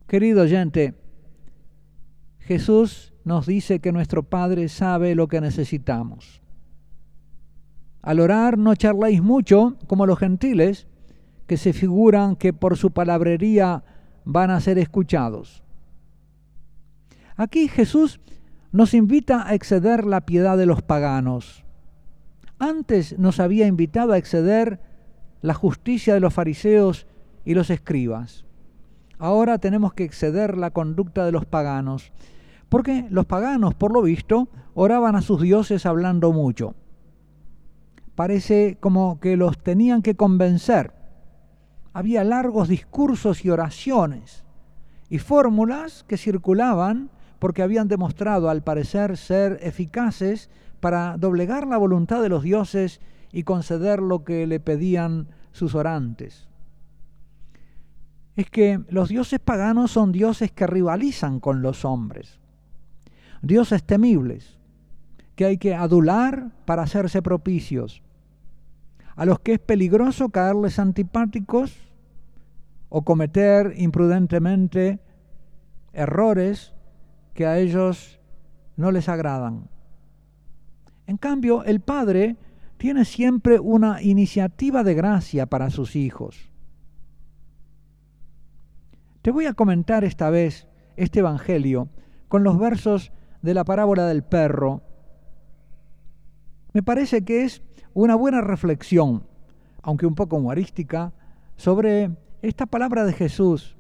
Querido oyente, Jesús nos dice que nuestro Padre sabe lo que necesitamos. Al orar no charláis mucho como los gentiles, que se figuran que por su palabrería van a ser escuchados. Aquí Jesús nos invita a exceder la piedad de los paganos. Antes nos había invitado a exceder la justicia de los fariseos y los escribas. Ahora tenemos que exceder la conducta de los paganos, porque los paganos, por lo visto, oraban a sus dioses hablando mucho. Parece como que los tenían que convencer. Había largos discursos y oraciones y fórmulas que circulaban porque habían demostrado al parecer ser eficaces para doblegar la voluntad de los dioses y conceder lo que le pedían sus orantes. Es que los dioses paganos son dioses que rivalizan con los hombres, dioses temibles, que hay que adular para hacerse propicios, a los que es peligroso caerles antipáticos o cometer imprudentemente errores que a ellos no les agradan. En cambio, el Padre tiene siempre una iniciativa de gracia para sus hijos. Te voy a comentar esta vez este Evangelio con los versos de la parábola del perro. Me parece que es una buena reflexión, aunque un poco humorística, sobre esta palabra de Jesús.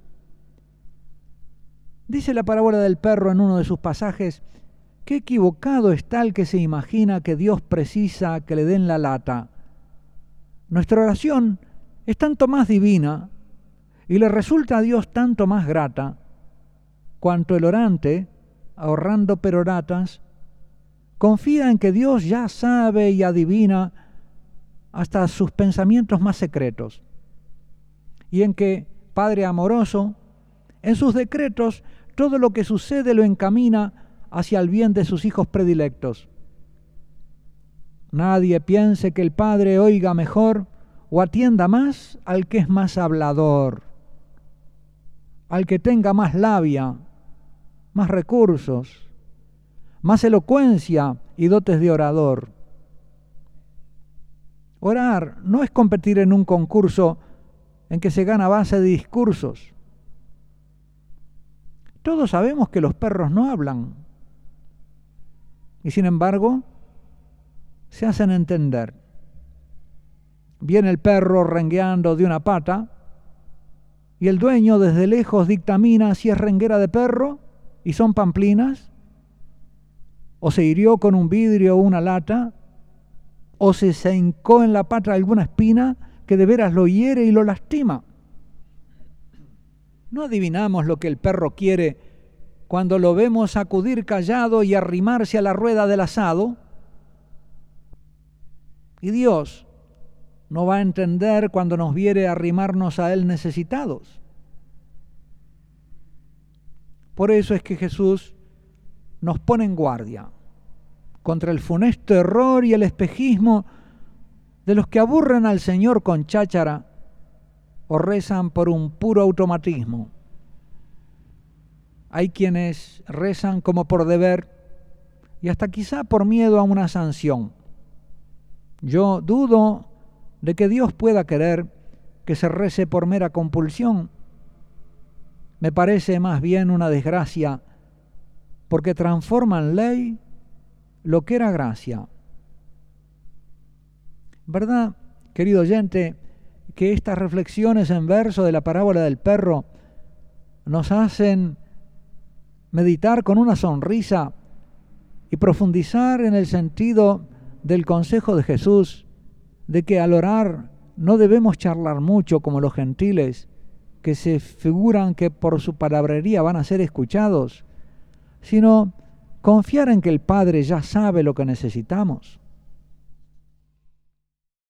Dice la parábola del perro en uno de sus pasajes: qué equivocado está el que se imagina que Dios precisa que le den la lata. Nuestra oración es tanto más divina y le resulta a Dios tanto más grata, cuanto el orante, ahorrando peroratas, confía en que Dios ya sabe y adivina hasta sus pensamientos más secretos, y en que, Padre amoroso, en sus decretos todo lo que sucede lo encamina hacia el bien de sus hijos predilectos. Nadie piense que el Padre oiga mejor o atienda más al que es más hablador, al que tenga más labia, más recursos, más elocuencia y dotes de orador. Orar no es competir en un concurso en que se gana a base de discursos. Todos sabemos que los perros no hablan y sin embargo se hacen entender. Viene el perro rengueando de una pata y el dueño desde lejos dictamina si es renguera de perro y son pamplinas, o se hirió con un vidrio o una lata, o se hincó en la pata alguna espina que de veras lo hiere y lo lastima. No adivinamos lo que el perro quiere cuando lo vemos acudir callado y arrimarse a la rueda del asado. Y Dios no va a entender cuando nos viere arrimarnos a Él necesitados. Por eso es que Jesús nos pone en guardia contra el funesto error y el espejismo de los que aburren al Señor con cháchara o rezan por un puro automatismo. Hay quienes rezan como por deber y hasta quizá por miedo a una sanción. Yo dudo de que Dios pueda querer que se rece por mera compulsión. Me parece más bien una desgracia, porque transforma en ley lo que era gracia. ¿Verdad, querido oyente, que estas reflexiones en verso de la parábola del perro nos hacen meditar con una sonrisa y profundizar en el sentido del consejo de Jesús de que al orar no debemos charlar mucho como los gentiles, que se figuran que por su palabrería van a ser escuchados, sino confiar en que el Padre ya sabe lo que necesitamos?